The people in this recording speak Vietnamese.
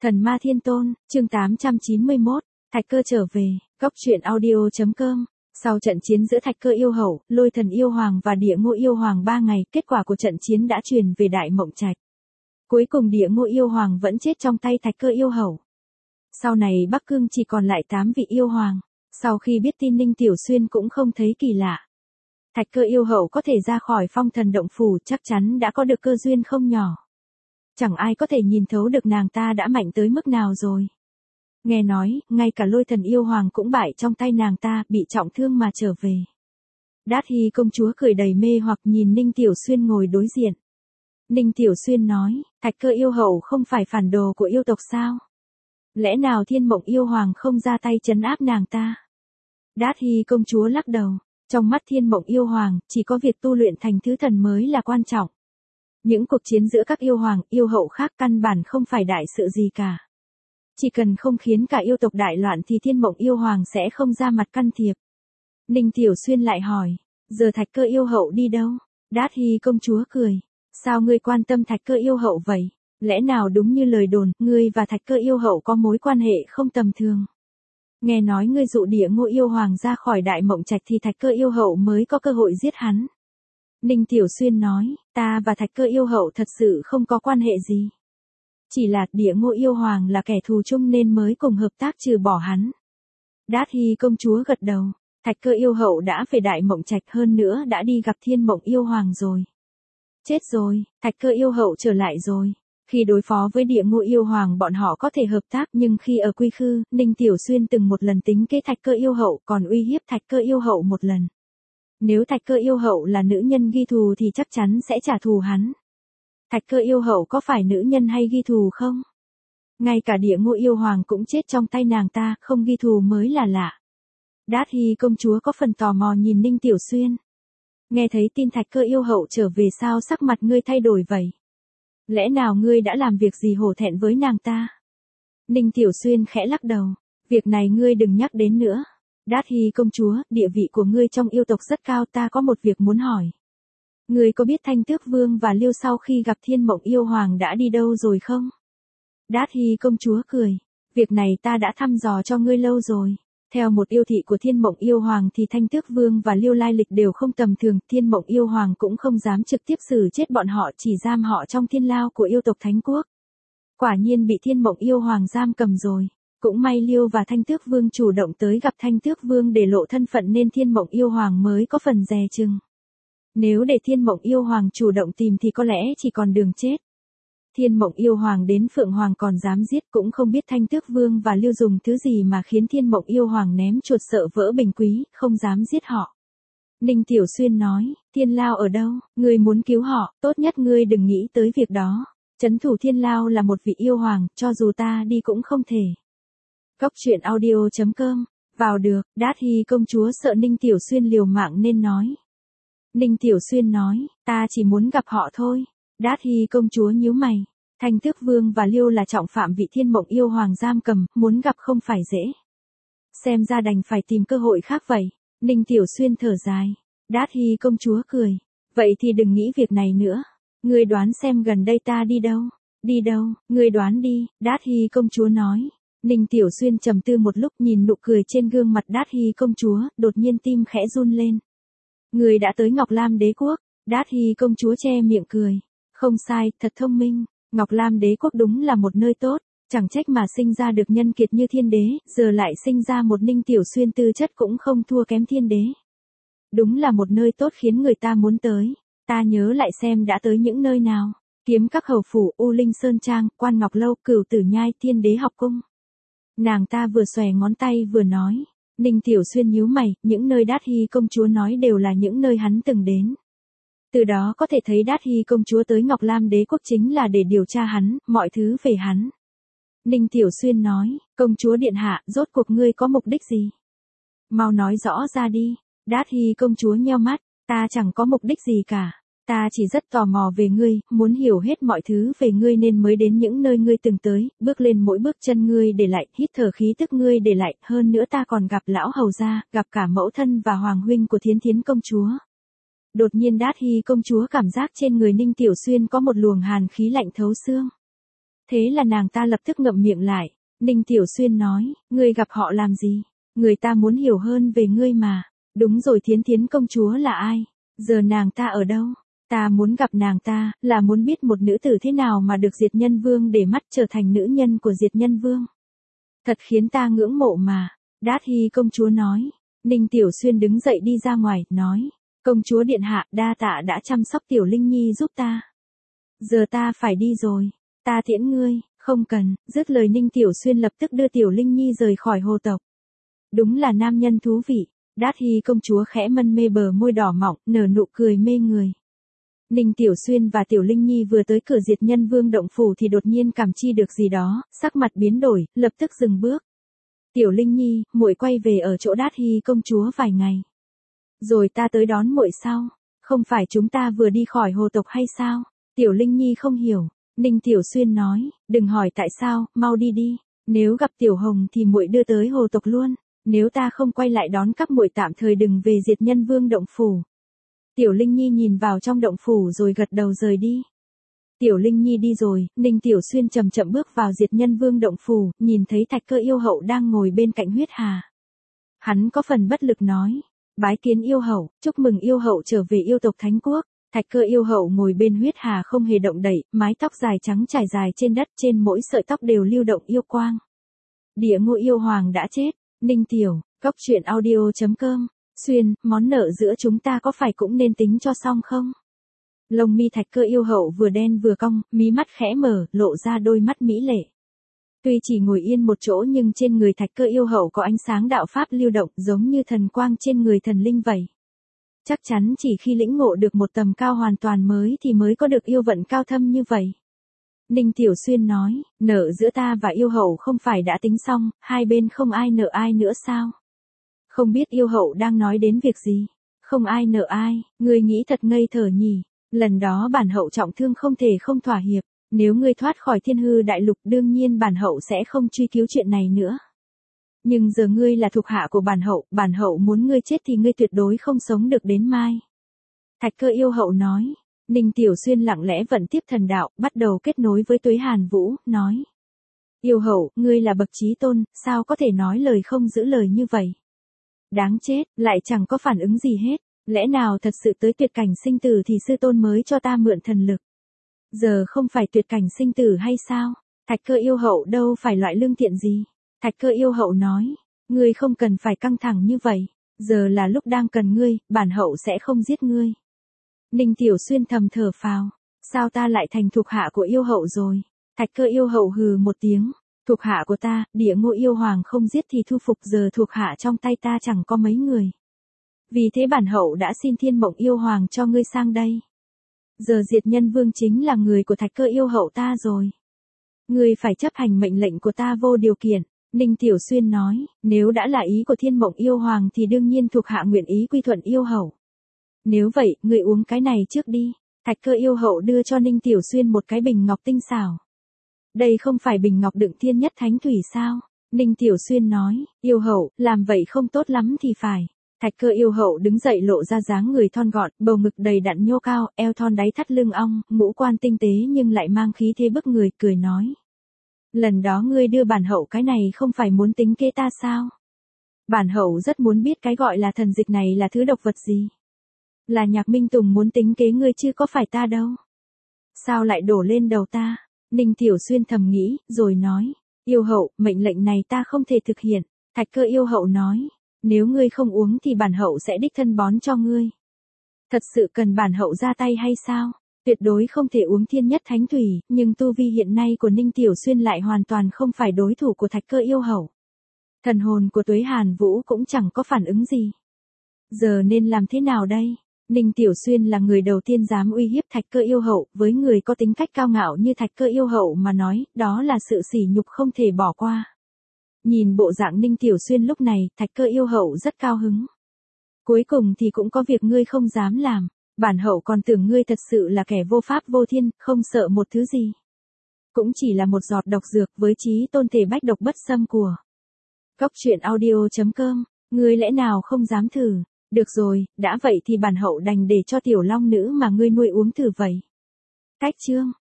Thần Ma Thiên Tôn, chương 891, Thạch Cơ trở về, góc truyện audio.com. Sau trận chiến giữa Thạch Cơ yêu hậu, Lôi Thần yêu hoàng và Địa Ngô yêu hoàng 3 ngày, kết quả của trận chiến đã truyền về Đại Mộng Trạch. Cuối cùng Địa Ngô yêu hoàng vẫn chết trong tay Thạch Cơ yêu hậu. Sau này Bắc Cương chỉ còn lại 8 vị yêu hoàng. Sau khi biết tin Ninh Tiểu Xuyên cũng không thấy kỳ lạ. Thạch Cơ yêu hậu có thể ra khỏi Phong Thần động phủ chắc chắn đã có được cơ duyên không nhỏ. Chẳng ai có thể nhìn thấu được nàng ta đã mạnh tới mức nào rồi. Nghe nói, ngay cả Lôi Thần yêu hoàng cũng bại trong tay nàng ta, bị trọng thương mà trở về. Đát Hy công chúa cười đầy mê hoặc nhìn Ninh Tiểu Xuyên ngồi đối diện. Ninh Tiểu Xuyên nói, Thạch Cơ yêu hậu không phải phản đồ của yêu tộc sao? Lẽ nào Thiên Mộng yêu hoàng không ra tay trấn áp nàng ta? Đát Hy công chúa lắc đầu, trong mắt Thiên Mộng yêu hoàng, chỉ có việc tu luyện thành thứ thần mới là quan trọng. Những cuộc chiến giữa các yêu hoàng, yêu hậu khác căn bản không phải đại sự gì cả. Chỉ cần không khiến cả yêu tộc đại loạn thì Thiên Mộng yêu hoàng sẽ không ra mặt can thiệp. Ninh Tiểu Xuyên lại hỏi, giờ Thạch Cơ yêu hậu đi đâu? Đát Hy công chúa cười, sao ngươi quan tâm Thạch Cơ yêu hậu vậy? Lẽ nào đúng như lời đồn, ngươi và Thạch Cơ yêu hậu có mối quan hệ không tầm thường? Nghe nói ngươi dụ Địa Ngô yêu hoàng ra khỏi Đại Mộng Trạch thì Thạch Cơ yêu hậu mới có cơ hội giết hắn. Ninh Tiểu Xuyên nói, ta và Thạch Cơ yêu hậu thật sự không có quan hệ gì. Chỉ là Địa Ngô yêu hoàng là kẻ thù chung nên mới cùng hợp tác trừ bỏ hắn. Đát Hy công chúa gật đầu, Thạch Cơ yêu hậu đã về Đại Mộng Trạch hơn nữa đã đi gặp Thiên Mộng yêu hoàng rồi. Chết rồi, Thạch Cơ yêu hậu trở lại rồi. Khi đối phó với Địa Ngô yêu hoàng bọn họ có thể hợp tác nhưng khi ở Quy Khư, Ninh Tiểu Xuyên từng một lần tính kế Thạch Cơ yêu hậu còn uy hiếp Thạch Cơ yêu hậu một lần. Nếu Thạch Cơ yêu hậu là nữ nhân ghi thù thì chắc chắn sẽ trả thù hắn. Thạch Cơ yêu hậu có phải nữ nhân hay ghi thù không? Ngay cả Địa Ngô yêu hoàng cũng chết trong tay nàng ta, không ghi thù mới là lạ. Đát Hy công chúa có phần tò mò nhìn Ninh Tiểu Xuyên. Nghe thấy tin Thạch Cơ yêu hậu trở về sao sắc mặt ngươi thay đổi vậy? Lẽ nào ngươi đã làm việc gì hổ thẹn với nàng ta? Ninh Tiểu Xuyên khẽ lắc đầu, việc này ngươi đừng nhắc đến nữa. Đát Hy công chúa, địa vị của ngươi trong yêu tộc rất cao, ta có một việc muốn hỏi. Ngươi có biết Thanh Tước Vương và Liêu sau khi gặp Thiên Mộng yêu hoàng đã đi đâu rồi không? Đát Hy công chúa cười, việc này ta đã thăm dò cho ngươi lâu rồi. Theo một yêu thị của Thiên Mộng yêu hoàng thì Thanh Tước Vương và Liêu lai lịch đều không tầm thường, Thiên Mộng yêu hoàng cũng không dám trực tiếp xử chết bọn họ, chỉ giam họ trong thiên lao của yêu tộc Thánh Quốc. Quả nhiên bị Thiên Mộng yêu hoàng giam cầm rồi. Cũng may Liêu và Thanh Tước Vương chủ động tới gặp Thanh Tước Vương để lộ thân phận nên Thiên Mộng yêu hoàng mới có phần dè chừng. Nếu để Thiên Mộng yêu hoàng chủ động tìm thì có lẽ chỉ còn đường chết. Thiên Mộng yêu hoàng đến Phượng Hoàng còn dám giết, cũng không biết Thanh Tước Vương và Liêu dùng thứ gì mà khiến Thiên Mộng yêu hoàng ném chuột sợ vỡ bình quý, không dám giết họ. Ninh Tiểu Xuyên nói, thiên lao ở đâu, ngươi muốn cứu họ, tốt nhất ngươi đừng nghĩ tới việc đó. Trấn thủ thiên lao là một vị yêu hoàng, cho dù ta đi cũng không thể. Góc truyện audio.com, vào được, Đát Hy công chúa sợ Ninh Tiểu Xuyên liều mạng nên nói. Ninh Tiểu Xuyên nói, ta chỉ muốn gặp họ thôi. Đát Hy công chúa nhíu mày, Thanh Tước Vương và Liêu là trọng phạm vị Thiên Mộng yêu hoàng giam cầm, muốn gặp không phải dễ. Xem ra đành phải tìm cơ hội khác vậy. Ninh Tiểu Xuyên thở dài, Đát Hy công chúa cười, vậy thì đừng nghĩ việc này nữa. Ngươi đoán xem gần đây ta đi đâu? Đi đâu, ngươi đoán đi, Đát Hy công chúa nói. Ninh Tiểu Xuyên trầm tư một lúc nhìn nụ cười trên gương mặt Đát Hy công chúa, đột nhiên tim khẽ run lên. Ngươi đã tới Ngọc Lam đế quốc, Đát Hy công chúa che miệng cười. Không sai, thật thông minh, Ngọc Lam đế quốc đúng là một nơi tốt, chẳng trách mà sinh ra được nhân kiệt như thiên đế, giờ lại sinh ra một Ninh Tiểu Xuyên tư chất cũng không thua kém thiên đế. Đúng là một nơi tốt khiến người ta muốn tới, ta nhớ lại xem đã tới những nơi nào, Kiếm Các hầu phủ, U Linh Sơn Trang, Quan Ngọc Lâu, Cửu Tử Nhai, Thiên Đế học cung. Nàng ta vừa xòe ngón tay vừa nói, Ninh Tiểu Xuyên nhíu mày, những nơi Đát Hy công chúa nói đều là những nơi hắn từng đến. Từ đó có thể thấy Đát Hy công chúa tới Ngọc Lam đế quốc chính là để điều tra hắn, mọi thứ về hắn. Ninh Tiểu Xuyên nói, công chúa điện hạ, rốt cuộc ngươi có mục đích gì? Mau nói rõ ra đi. Đát Hy công chúa nheo mắt, ta chẳng có mục đích gì cả. Ta chỉ rất tò mò về ngươi, muốn hiểu hết mọi thứ về ngươi nên mới đến những nơi ngươi từng tới, bước lên mỗi bước chân ngươi để lại, hít thở khí tức ngươi để lại, hơn nữa ta còn gặp lão hầu gia, gặp cả mẫu thân và hoàng huynh của Thiến Thiến công chúa. Đột nhiên Đát Hy công chúa cảm giác trên người Ninh Tiểu Xuyên có một luồng hàn khí lạnh thấu xương. Thế là nàng ta lập tức ngậm miệng lại. Ninh Tiểu Xuyên nói, ngươi gặp họ làm gì? Người ta muốn hiểu hơn về ngươi mà. Đúng rồi, Thiến Thiến công chúa là ai? Giờ nàng ta ở đâu? Ta muốn gặp nàng ta, là muốn biết một nữ tử thế nào mà được Diệt Nhân Vương để mắt trở thành nữ nhân của Diệt Nhân Vương. Thật khiến ta ngưỡng mộ mà. Đát Hy công chúa nói. Ninh Tiểu Xuyên đứng dậy đi ra ngoài, nói. Công chúa điện hạ, đa tạ đã chăm sóc Tiểu Linh Nhi giúp ta. Giờ ta phải đi rồi. Ta tiễn ngươi, không cần. Dứt lời Ninh Tiểu Xuyên lập tức đưa Tiểu Linh Nhi rời khỏi hồ tộc. Đúng là nam nhân thú vị. Đát Hy công chúa khẽ mân mê bờ môi đỏ mọng, nở nụ cười mê người. Ninh Tiểu Xuyên và Tiểu Linh Nhi vừa tới cửa Diệt Nhân Vương động phủ thì đột nhiên cảm chi được gì đó, sắc mặt biến đổi, lập tức dừng bước. Tiểu Linh Nhi, muội quay về ở chỗ Đát Hy công chúa vài ngày. Rồi ta tới đón muội sau. Không phải chúng ta vừa đi khỏi hồ tộc hay sao? Tiểu Linh Nhi không hiểu. Ninh Tiểu Xuyên nói, đừng hỏi tại sao, mau đi đi. Nếu gặp Tiểu Hồng thì muội đưa tới hồ tộc luôn. Nếu ta không quay lại đón các muội tạm thời đừng về Diệt Nhân Vương động phủ. Tiểu Linh Nhi nhìn vào trong động phủ rồi gật đầu rời đi. Tiểu Linh Nhi đi rồi, Ninh Tiểu Xuyên chậm chậm bước vào Diệt Nhân Vương động phủ, nhìn thấy Thạch Cơ yêu hậu đang ngồi bên cạnh huyết hà. Hắn có phần bất lực nói, bái kiến yêu hậu, chúc mừng yêu hậu trở về yêu tộc Thánh Quốc. Thạch Cơ yêu hậu ngồi bên huyết hà không hề động đậy, mái tóc dài trắng trải dài trên đất, trên mỗi sợi tóc đều lưu động yêu quang. Địa Ngô yêu hoàng đã chết. Ninh Tiểu, Cốc Truyện Audio.com. Xuyên, món nợ giữa chúng ta có phải cũng nên tính cho xong không? Lông mi Thạch Cơ yêu hậu vừa đen vừa cong, mí mắt khẽ mở, lộ ra đôi mắt mỹ lệ. Tuy chỉ ngồi yên một chỗ nhưng trên người Thạch Cơ yêu hậu có ánh sáng đạo pháp lưu động giống như thần quang trên người thần linh vậy. Chắc chắn chỉ khi lĩnh ngộ được một tầm cao hoàn toàn mới thì mới có được yêu vận cao thâm như vậy. Ninh Tiểu Xuyên nói, nợ giữa ta và yêu hậu không phải đã tính xong, hai bên không ai nợ ai nữa sao? Không biết yêu hậu đang nói đến việc gì? Không ai nợ ai, ngươi nghĩ thật ngây thơ nhỉ? Lần đó bản hậu trọng thương không thể không thỏa hiệp, nếu ngươi thoát khỏi Thiên Hư Đại Lục đương nhiên bản hậu sẽ không truy cứu chuyện này nữa. Nhưng giờ ngươi là thuộc hạ của bản hậu muốn ngươi chết thì ngươi tuyệt đối không sống được đến mai. Thạch Cơ yêu hậu nói. Ninh Tiểu Xuyên lặng lẽ vận tiếp thần đạo, bắt đầu kết nối với Tuế Hàn Vũ, nói. Yêu hậu, ngươi là bậc chí tôn, sao có thể nói lời không giữ lời như vậy? Đáng chết, lại chẳng có phản ứng gì hết. Lẽ nào thật sự tới tuyệt cảnh sinh tử thì sư tôn mới cho ta mượn thần lực? Giờ không phải tuyệt cảnh sinh tử hay sao? Thạch Cơ yêu hậu đâu phải loại lương thiện gì? Thạch Cơ yêu hậu nói. Ngươi không cần phải căng thẳng như vậy. Giờ là lúc đang cần ngươi, bản hậu sẽ không giết ngươi. Ninh Tiểu Xuyên thầm thở phào. Sao ta lại thành thuộc hạ của yêu hậu rồi? Thạch Cơ yêu hậu hừ một tiếng. Thuộc hạ của ta, Địa Ngô yêu hoàng không giết thì thu phục, giờ thuộc hạ trong tay ta chẳng có mấy người. Vì thế bản hậu đã xin Thiên Mộng yêu hoàng cho ngươi sang đây. Giờ Diệt Nhân Vương chính là người của Thạch Cơ yêu hậu ta rồi. Ngươi phải chấp hành mệnh lệnh của ta vô điều kiện. Ninh Tiểu Xuyên nói, nếu đã là ý của Thiên Mộng yêu hoàng thì đương nhiên thuộc hạ nguyện ý quy thuận yêu hậu. Nếu vậy, ngươi uống cái này trước đi. Thạch Cơ yêu hậu đưa cho Ninh Tiểu Xuyên một cái bình ngọc tinh xảo. Đây không phải bình ngọc đựng thiên nhất thánh thủy sao? Ninh Tiểu Xuyên nói, yêu hậu, làm vậy không tốt lắm thì phải. Thạch Cơ yêu hậu đứng dậy lộ ra dáng người thon gọn, bầu ngực đầy đặn nhô cao, eo thon đáy thắt lưng ong, ngũ quan tinh tế nhưng lại mang khí thế bức người, cười nói. Lần đó ngươi đưa bản hậu cái này không phải muốn tính kế ta sao? Bản hậu rất muốn biết cái gọi là thần dịch này là thứ độc vật gì. Là Nhạc Minh Tùng muốn tính kế ngươi chứ có phải ta đâu. Sao lại đổ lên đầu ta? Ninh Tiểu Xuyên thầm nghĩ, rồi nói. Yêu hậu, mệnh lệnh này ta không thể thực hiện. Thạch Cơ yêu hậu nói. Nếu ngươi không uống thì bản hậu sẽ đích thân bón cho ngươi. Thật sự cần bản hậu ra tay hay sao? Tuyệt đối không thể uống thiên nhất thánh thủy, nhưng tu vi hiện nay của Ninh Tiểu Xuyên lại hoàn toàn không phải đối thủ của Thạch Cơ yêu hậu. Thần hồn của Tuế Hàn Vũ cũng chẳng có phản ứng gì. Giờ nên làm thế nào đây? Ninh Tiểu Xuyên là người đầu tiên dám uy hiếp Thạch Cơ yêu hậu, với người có tính cách cao ngạo như Thạch Cơ yêu hậu mà nói, đó là sự sỉ nhục không thể bỏ qua. Nhìn bộ dạng Ninh Tiểu Xuyên lúc này, Thạch Cơ yêu hậu rất cao hứng. Cuối cùng thì cũng có việc ngươi không dám làm, bản hậu còn tưởng ngươi thật sự là kẻ vô pháp vô thiên, không sợ một thứ gì. Cũng chỉ là một giọt độc dược với chí tôn thể bách độc bất xâm của. Cốc Truyện Audio.com, ngươi lẽ nào không dám thử? Được rồi, đã vậy thì bản hậu đành để cho tiểu long nữ mà ngươi nuôi uống thử vậy. Cách chương